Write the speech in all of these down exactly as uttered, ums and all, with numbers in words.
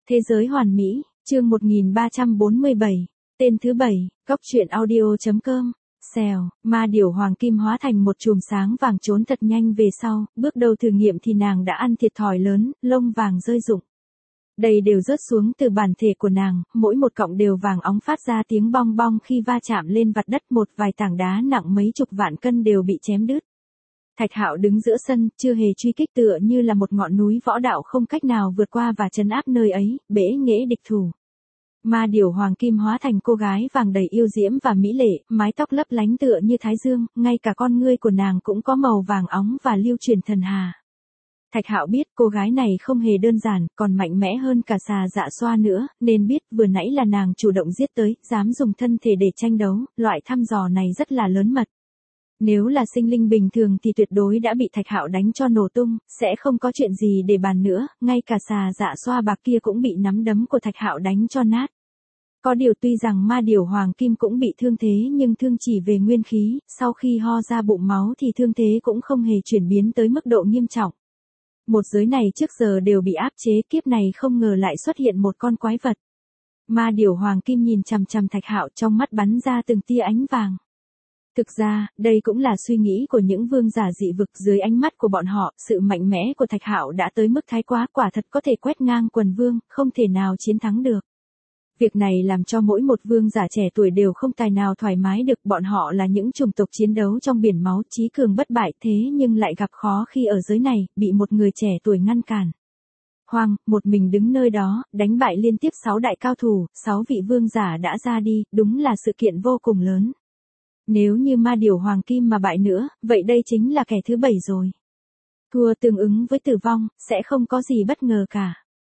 Thế giới hoàn mỹ, chương một nghìn ba trăm bốn mươi bảy, tên thứ bảy, góc truyện audio.com, xèo, ma điểu hoàng kim hóa thành một chùm sáng vàng trốn thật nhanh về sau, bước đầu thử nghiệm thì nàng đã ăn thiệt thòi lớn, lông vàng rơi rụng. Đầy đều rớt xuống từ bản thể của nàng, mỗi một cọng đều vàng óng phát ra tiếng bong bong khi va chạm lên vặt đất, một vài tảng đá nặng mấy chục vạn cân đều bị chém đứt. Thạch Hạo đứng giữa sân, chưa hề truy kích, tựa như là một ngọn núi võ đạo không cách nào vượt qua và trấn áp nơi ấy, bẽ nghễ địch thủ. Ma điểu hoàng kim hóa thành cô gái vàng đầy yêu diễm và mỹ lệ, mái tóc lấp lánh tựa như thái dương, ngay cả con ngươi của nàng cũng có màu vàng óng và lưu truyền thần hà. Thạch Hạo biết cô gái này không hề đơn giản, còn mạnh mẽ hơn cả xà dạ xoa nữa, nên biết vừa nãy là nàng chủ động giết tới, dám dùng thân thể để tranh đấu, loại thăm dò này rất là lớn mật. Nếu là sinh linh bình thường thì tuyệt đối đã bị Thạch Hạo đánh cho nổ tung, sẽ không có chuyện gì để bàn nữa, ngay cả xà dạ xoa bạc kia cũng bị nắm đấm của Thạch Hạo đánh cho nát. Có điều tuy rằng ma điểu hoàng kim cũng bị thương thế nhưng thương chỉ về nguyên khí, sau khi ho ra bụng máu thì thương thế cũng không hề chuyển biến tới mức độ nghiêm trọng. Một giới này trước giờ đều bị áp chế, kiếp này không ngờ lại xuất hiện một con quái vật. Ma điểu hoàng kim nhìn chằm chằm Thạch Hạo, trong mắt bắn ra từng tia ánh vàng. Thực ra, đây cũng là suy nghĩ của những vương giả dị vực, dưới ánh mắt của bọn họ, sự mạnh mẽ của Thạch Hạo đã tới mức thái quá, quả thật có thể quét ngang quần vương, không thể nào chiến thắng được. Việc này làm cho mỗi một vương giả trẻ tuổi đều không tài nào thoải mái được, bọn họ là những chủng tộc chiến đấu trong biển máu, chí cường bất bại, thế nhưng lại gặp khó khi ở giới này, bị một người trẻ tuổi ngăn cản. Hoàng, một mình đứng nơi đó, đánh bại liên tiếp sáu đại cao thủ, sáu vị vương giả đã ra đi, đúng là sự kiện vô cùng lớn. Nếu như ma điểu hoàng kim mà bại nữa, vậy đây chính là kẻ thứ bảy rồi. Thua tương ứng với tử vong, sẽ không có gì bất ngờ cả.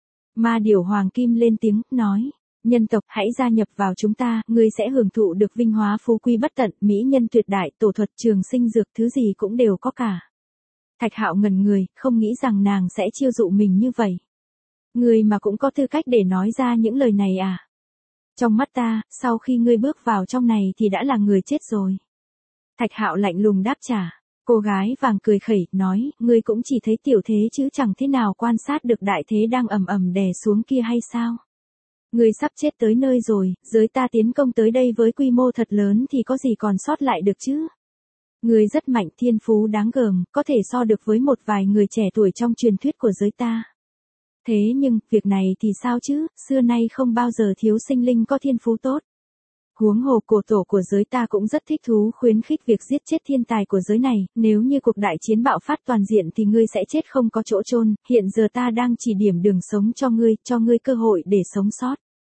Ma điểu hoàng kim lên tiếng, nói. Nhân tộc, hãy gia nhập vào chúng ta, ngươi sẽ hưởng thụ được vinh hóa phú quý bất tận, mỹ nhân tuyệt đại, tổ thuật, trường sinh dược, thứ gì cũng đều có cả. Thạch Hạo ngẩn người, không nghĩ rằng nàng sẽ chiêu dụ mình như vậy. Ngươi mà cũng có tư cách để nói ra những lời này à? Trong mắt ta, sau khi ngươi bước vào trong này thì đã là người chết rồi. Thạch Hạo lạnh lùng đáp trả. Cô gái vàng cười khẩy, nói, ngươi cũng chỉ thấy tiểu thế chứ chẳng thế nào quan sát được đại thế đang ầm ầm đè xuống kia hay sao? Ngươi sắp chết tới nơi rồi, giới ta tiến công tới đây với quy mô thật lớn thì có gì còn sót lại được chứ? Ngươi rất mạnh, thiên phú đáng gờm, có thể so được với một vài người trẻ tuổi trong truyền thuyết của giới ta. Thế nhưng, việc này thì sao chứ, xưa nay không bao giờ thiếu sinh linh có thiên phú tốt. Huống hồ cổ tổ của giới ta cũng rất thích thú khuyến khích việc giết chết thiên tài của giới này, nếu như cuộc đại chiến bạo phát toàn diện thì ngươi sẽ chết không có chỗ chôn, hiện giờ ta đang chỉ điểm đường sống cho ngươi, cho ngươi cơ hội để sống sót.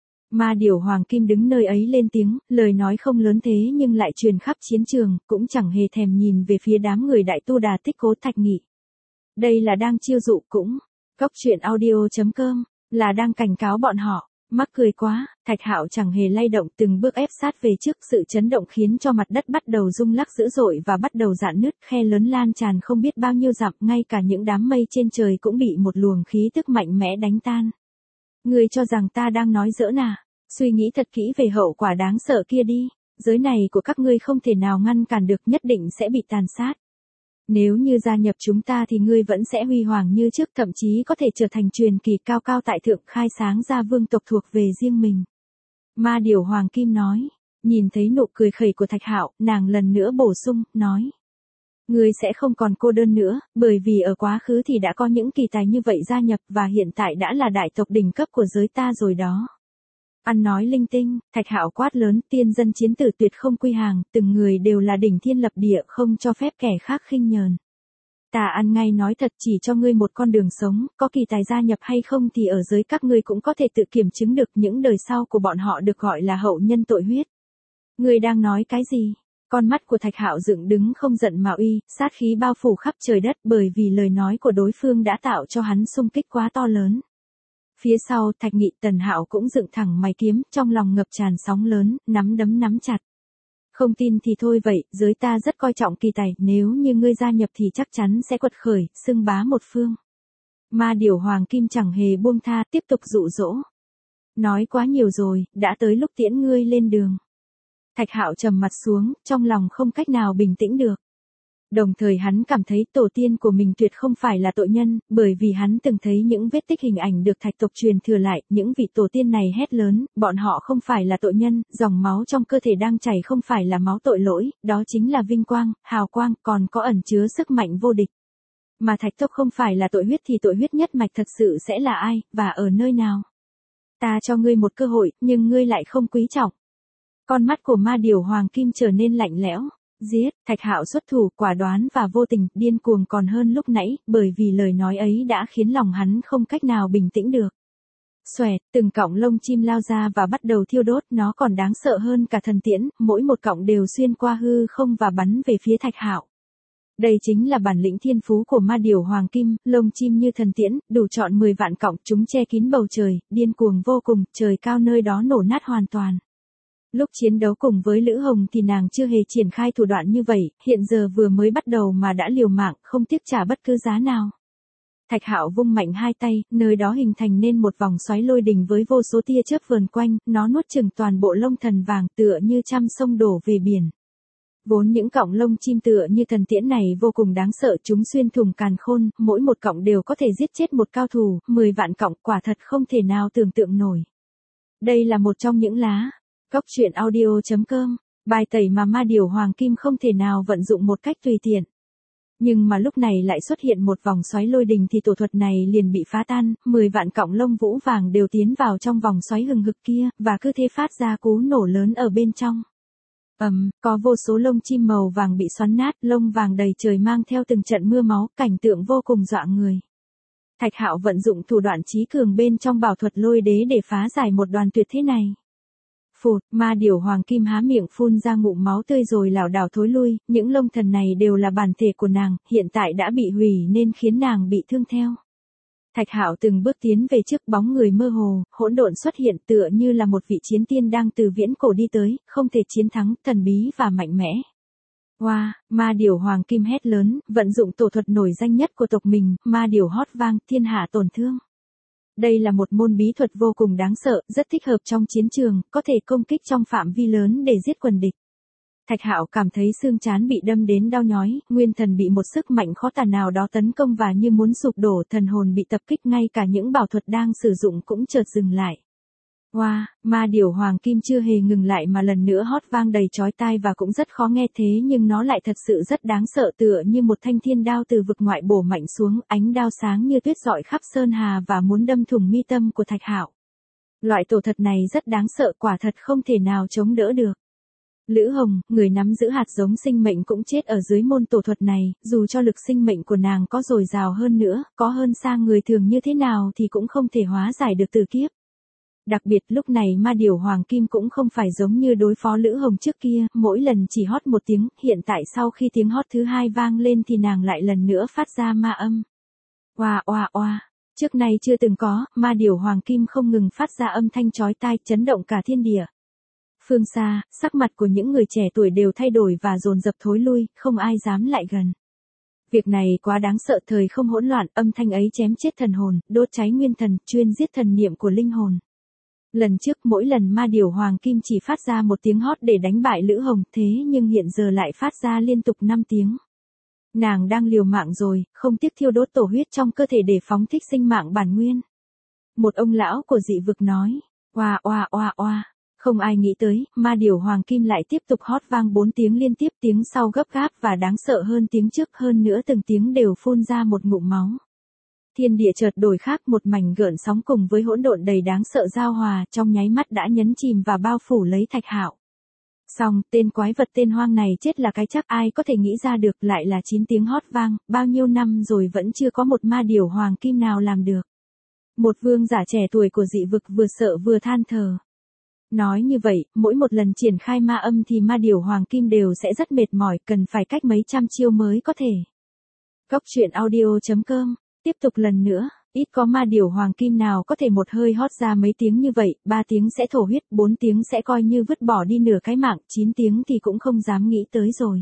Ma điểu hoàng kim đứng nơi ấy lên tiếng, lời nói không lớn thế nhưng lại truyền khắp chiến trường, cũng chẳng hề thèm nhìn về phía đám người đại tu đà tích Cố Thạch Nghị. Đây là đang chiêu dụ cũng, góc truyện audio.com, là đang cảnh cáo bọn họ. Mắc cười quá, Thạch Hạo chẳng hề lay động, từng bước ép sát về trước, sự chấn động khiến cho mặt đất bắt đầu rung lắc dữ dội và bắt đầu rạn nứt, khe lớn lan tràn không biết bao nhiêu dặm, ngay cả những đám mây trên trời cũng bị một luồng khí tức mạnh mẽ đánh tan. Ngươi cho rằng ta đang nói giỡn à? Suy nghĩ thật kỹ về hậu quả đáng sợ kia đi, giới này của các ngươi không thể nào ngăn cản được, nhất định sẽ bị tàn sát. Nếu như gia nhập chúng ta thì ngươi vẫn sẽ huy hoàng như trước, thậm chí có thể trở thành truyền kỳ cao cao tại thượng, khai sáng ra vương tộc thuộc về riêng mình. Ma điểu hoàng kim nói, nhìn thấy nụ cười khẩy của Thạch Hạo, nàng lần nữa bổ sung, nói. Ngươi sẽ không còn cô đơn nữa, bởi vì ở quá khứ thì đã có những kỳ tài như vậy gia nhập và hiện tại đã là đại tộc đỉnh cấp của giới ta rồi đó. Ăn nói linh tinh, Thạch Hạo quát lớn, tiên dân chiến tử tuyệt không quy hàng, từng người đều là đỉnh thiên lập địa, không cho phép kẻ khác khinh nhờn. Ta ăn ngay nói thật, chỉ cho ngươi một con đường sống, có kỳ tài gia nhập hay không thì ở giới các ngươi cũng có thể tự kiểm chứng được, những đời sau của bọn họ được gọi là hậu nhân tội huyết. Ngươi đang nói cái gì? Con mắt của Thạch Hạo dựng đứng không giận mà uy, sát khí bao phủ khắp trời đất, bởi vì lời nói của đối phương đã tạo cho hắn xung kích quá to lớn. Phía sau, Thạch Nghị, Tần Hạo cũng dựng thẳng mày kiếm, trong lòng ngập tràn sóng lớn, nắm đấm nắm chặt. Không tin thì thôi vậy, giới ta rất coi trọng kỳ tài, nếu như ngươi gia nhập thì chắc chắn sẽ quật khởi, xưng bá một phương. Ma điểu hoàng kim chẳng hề buông tha, tiếp tục dụ dỗ. Nói quá nhiều rồi, đã tới lúc tiễn ngươi lên đường. Thạch Hạo trầm mặt xuống, trong lòng không cách nào bình tĩnh được. Đồng thời hắn cảm thấy tổ tiên của mình tuyệt không phải là tội nhân, bởi vì hắn từng thấy những vết tích hình ảnh được thạch tộc truyền thừa lại, những vị tổ tiên này hét lớn, bọn họ không phải là tội nhân, dòng máu trong cơ thể đang chảy không phải là máu tội lỗi, đó chính là vinh quang, hào quang, còn có ẩn chứa sức mạnh vô địch. Mà thạch tộc không phải là tội huyết thì tội huyết nhất mạch thật sự sẽ là ai, và ở nơi nào? Ta cho ngươi một cơ hội, nhưng ngươi lại không quý trọng. Con mắt của ma điểu hoàng kim trở nên lạnh lẽo. Giết, Thạch Hạo xuất thủ, quả đoán và vô tình, điên cuồng còn hơn lúc nãy, bởi vì lời nói ấy đã khiến lòng hắn không cách nào bình tĩnh được. Xoẹt, từng cọng lông chim lao ra và bắt đầu thiêu đốt, nó còn đáng sợ hơn cả thần tiễn, mỗi một cọng đều xuyên qua hư không và bắn về phía Thạch Hạo. Đây chính là bản lĩnh thiên phú của ma điểu hoàng kim, lông chim như thần tiễn, đủ trọn mười vạn cọng, chúng che kín bầu trời, điên cuồng vô cùng, trời cao nơi đó nổ nát hoàn toàn. Lúc chiến đấu cùng với Lữ Hồng thì nàng chưa hề triển khai thủ đoạn như vậy, hiện giờ vừa mới bắt đầu mà đã liều mạng, không tiếc trả bất cứ giá nào. Thạch Hạo vung mạnh hai tay, nơi đó hình thành nên một vòng xoáy lôi đình với vô số tia chớp vờn quanh, nó nuốt chửng toàn bộ lông thần vàng tựa như trăm sông đổ về biển. Vốn những cọng lông chim tựa như thần tiễn này vô cùng đáng sợ, chúng xuyên thủng càn khôn, mỗi một cọng đều có thể giết chết một cao thủ, mười vạn cọng quả thật không thể nào tưởng tượng nổi. Đây là một trong những lá. Góc truyện audio chấm com, bài tẩy mà ma điểu hoàng kim không thể nào vận dụng một cách tùy tiện. Nhưng mà lúc này lại xuất hiện một vòng xoáy lôi đình thì tổ thuật này liền bị phá tan, mười vạn cọng lông vũ vàng đều tiến vào trong vòng xoáy hừng hực kia, và cứ thế phát ra cú nổ lớn ở bên trong. Ầm, um, có vô số lông chim màu vàng bị xoắn nát, lông vàng đầy trời mang theo từng trận mưa máu, cảnh tượng vô cùng dọa người. Thạch Hạo vận dụng thủ đoạn trí cường bên trong bảo thuật lôi đế để phá giải một đoàn tuyệt thế này. Phụt, ma điểu hoàng kim há miệng phun ra ngụm máu tươi rồi lảo đảo thối lui, những lông thần này đều là bản thể của nàng, hiện tại đã bị hủy nên khiến nàng bị thương theo. Thạch Hạo từng bước tiến về trước, bóng người mơ hồ, hỗn độn xuất hiện tựa như là một vị chiến tiên đang từ viễn cổ đi tới, không thể chiến thắng, thần bí và mạnh mẽ. Wow, ma điểu hoàng kim hét lớn, vận dụng tổ thuật nổi danh nhất của tộc mình, ma điểu hót vang, thiên hạ tổn thương. Đây là một môn bí thuật vô cùng đáng sợ, rất thích hợp trong chiến trường, có thể công kích trong phạm vi lớn để giết quần địch. Thạch Hạo cảm thấy xương trán bị đâm đến đau nhói, nguyên thần bị một sức mạnh khó tả nào đó tấn công và như muốn sụp đổ, thần hồn bị tập kích, ngay cả những bảo thuật đang sử dụng cũng chợt dừng lại. Wow, ma điểu hoàng kim chưa hề ngừng lại mà lần nữa hót vang đầy chói tai và cũng rất khó nghe, thế nhưng nó lại thật sự rất đáng sợ, tựa như một thanh thiên đao từ vực ngoại bổ mạnh xuống, ánh đao sáng như tuyết rọi khắp sơn hà và muốn đâm thủng mi tâm của Thạch Hạo. Loại tổ thuật này rất đáng sợ, quả thật không thể nào chống đỡ được. Lữ Hồng, người nắm giữ hạt giống sinh mệnh cũng chết ở dưới môn tổ thuật này, dù cho lực sinh mệnh của nàng có dồi dào hơn nữa, có hơn xa người thường như thế nào thì cũng không thể hóa giải được tử kiếp. Đặc biệt lúc này ma điểu hoàng kim cũng không phải giống như đối phó Lữ Hồng trước kia, mỗi lần chỉ hót một tiếng, hiện tại sau khi tiếng hót thứ hai vang lên thì nàng lại lần nữa phát ra ma âm. Oa oa oa, trước nay chưa từng có, ma điểu hoàng kim không ngừng phát ra âm thanh chói tai, chấn động cả thiên địa. Phương xa, sắc mặt của những người trẻ tuổi đều thay đổi và dồn dập thối lui, không ai dám lại gần. Việc này quá đáng sợ, thời không hỗn loạn, âm thanh ấy chém chết thần hồn, đốt cháy nguyên thần, chuyên giết thần niệm của linh hồn. Lần trước mỗi lần ma điểu hoàng kim chỉ phát ra một tiếng hót để đánh bại Lữ Hồng, thế nhưng hiện giờ lại phát ra liên tục năm tiếng. Nàng đang liều mạng rồi, không tiếc thiêu đốt tổ huyết trong cơ thể để phóng thích sinh mạng bản nguyên. Một ông lão của dị vực nói, oa oa oa oa. Không ai nghĩ tới, ma điểu hoàng kim lại tiếp tục hót vang bốn tiếng liên tiếp, tiếng sau gấp gáp và đáng sợ hơn tiếng trước, hơn nữa từng tiếng đều phun ra một ngụm máu. Thiên địa chợt đổi khác, một mảnh gợn sóng cùng với hỗn độn đầy đáng sợ giao hòa, trong nháy mắt đã nhấn chìm và bao phủ lấy Thạch Hạo. Xong, tên quái vật tên hoang này chết là cái chắc, ai có thể nghĩ ra được, lại là chín tiếng hót vang, bao nhiêu năm rồi vẫn chưa có một ma điểu hoàng kim nào làm được. Một vương giả trẻ tuổi của dị vực vừa sợ vừa than thở. Nói như vậy, mỗi một lần triển khai ma âm thì ma điểu hoàng kim đều sẽ rất mệt mỏi, cần phải cách mấy trăm chiêu mới có thể. Góc truyện audio chấm com, tiếp tục lần nữa, ít có ma điểu hoàng kim nào có thể một hơi hót ra mấy tiếng như vậy, ba tiếng sẽ thổ huyết, bốn tiếng sẽ coi như vứt bỏ đi nửa cái mạng, chín tiếng thì cũng không dám nghĩ tới rồi.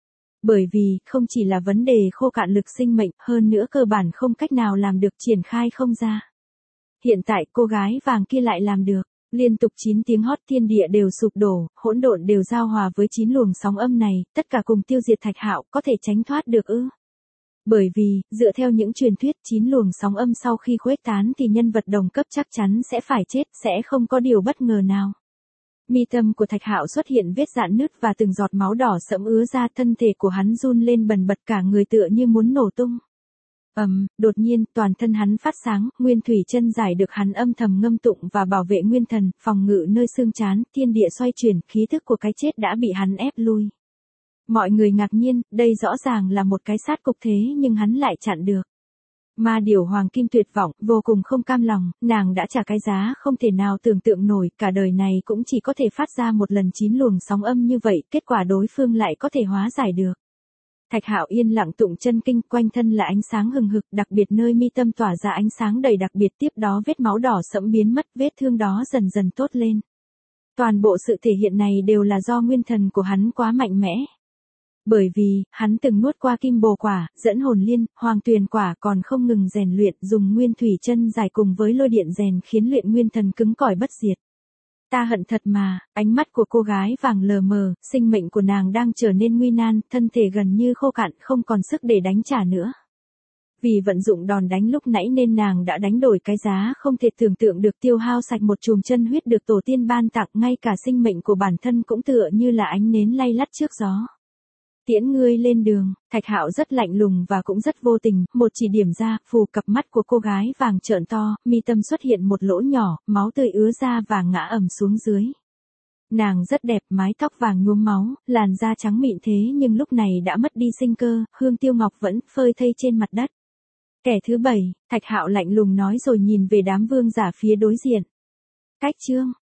Bởi vì, không chỉ là vấn đề khô cạn lực sinh mệnh, hơn nữa cơ bản không cách nào làm được, triển khai không ra. Hiện tại cô gái vàng kia lại làm được. Liên tục chín tiếng hót, thiên địa đều sụp đổ, hỗn độn đều giao hòa với chín luồng sóng âm này, tất cả cùng tiêu diệt Thạch Hạo, có thể tránh thoát được ư? Bởi vì, dựa theo những truyền thuyết, chín luồng sóng âm sau khi khuếch tán thì nhân vật đồng cấp chắc chắn sẽ phải chết, sẽ không có điều bất ngờ nào. Mi tâm của Thạch Hạo xuất hiện vết rạn nứt và từng giọt máu đỏ sẫm ứa ra, thân thể của hắn run lên bần bật, cả người tựa như muốn nổ tung. Ầm, um, đột nhiên, toàn thân hắn phát sáng, nguyên thủy chân giải được hắn âm thầm ngâm tụng và bảo vệ nguyên thần, phòng ngự nơi xương trán, thiên địa xoay chuyển, khí thức của cái chết đã bị hắn ép lui. Mọi người ngạc nhiên, đây rõ ràng là một cái sát cục thế nhưng hắn lại chặn được. Ma điểu Hoàng Kim tuyệt vọng, vô cùng không cam lòng, nàng đã trả cái giá không thể nào tưởng tượng nổi, cả đời này cũng chỉ có thể phát ra một lần chín luồng sóng âm như vậy, kết quả đối phương lại có thể hóa giải được. Thạch Hạo yên lặng tụng chân kinh, quanh thân là ánh sáng hừng hực, đặc biệt nơi mi tâm tỏa ra ánh sáng đầy đặc biệt, tiếp đó vết máu đỏ sẫm biến mất, vết thương đó dần dần tốt lên. Toàn bộ sự thể hiện này đều là do nguyên thần của hắn quá mạnh mẽ. Bởi vì, hắn từng nuốt qua kim bồ quả, dẫn hồn liên, hoàng tuyền quả, còn không ngừng rèn luyện, dùng nguyên thủy chân giải cùng với lôi điện rèn khiến luyện nguyên thần cứng cỏi bất diệt. Ta hận thật mà, ánh mắt của cô gái vàng lờ mờ, sinh mệnh của nàng đang trở nên nguy nan, thân thể gần như khô cạn, không còn sức để đánh trả nữa. Vì vận dụng đòn đánh lúc nãy nên nàng đã đánh đổi cái giá không thể tưởng tượng được, tiêu hao sạch một chùm chân huyết được tổ tiên ban tặng, ngay cả sinh mệnh của bản thân cũng tựa như là ánh nến lay lắt trước gió. Tiễn ngươi lên đường, Thạch Hạo rất lạnh lùng và cũng rất vô tình, một chỉ điểm ra, phù, cặp mắt của cô gái vàng trợn to, mi tâm xuất hiện một lỗ nhỏ, máu tươi ứa ra và ngã ầm xuống dưới. Nàng rất đẹp, mái tóc vàng nhuốm máu, làn da trắng mịn thế nhưng lúc này đã mất đi sinh cơ, hương tiêu ngọc vẫn phơi thây trên mặt đất. Kẻ thứ bảy, Thạch Hạo lạnh lùng nói rồi nhìn về đám vương giả phía đối diện. Cách chương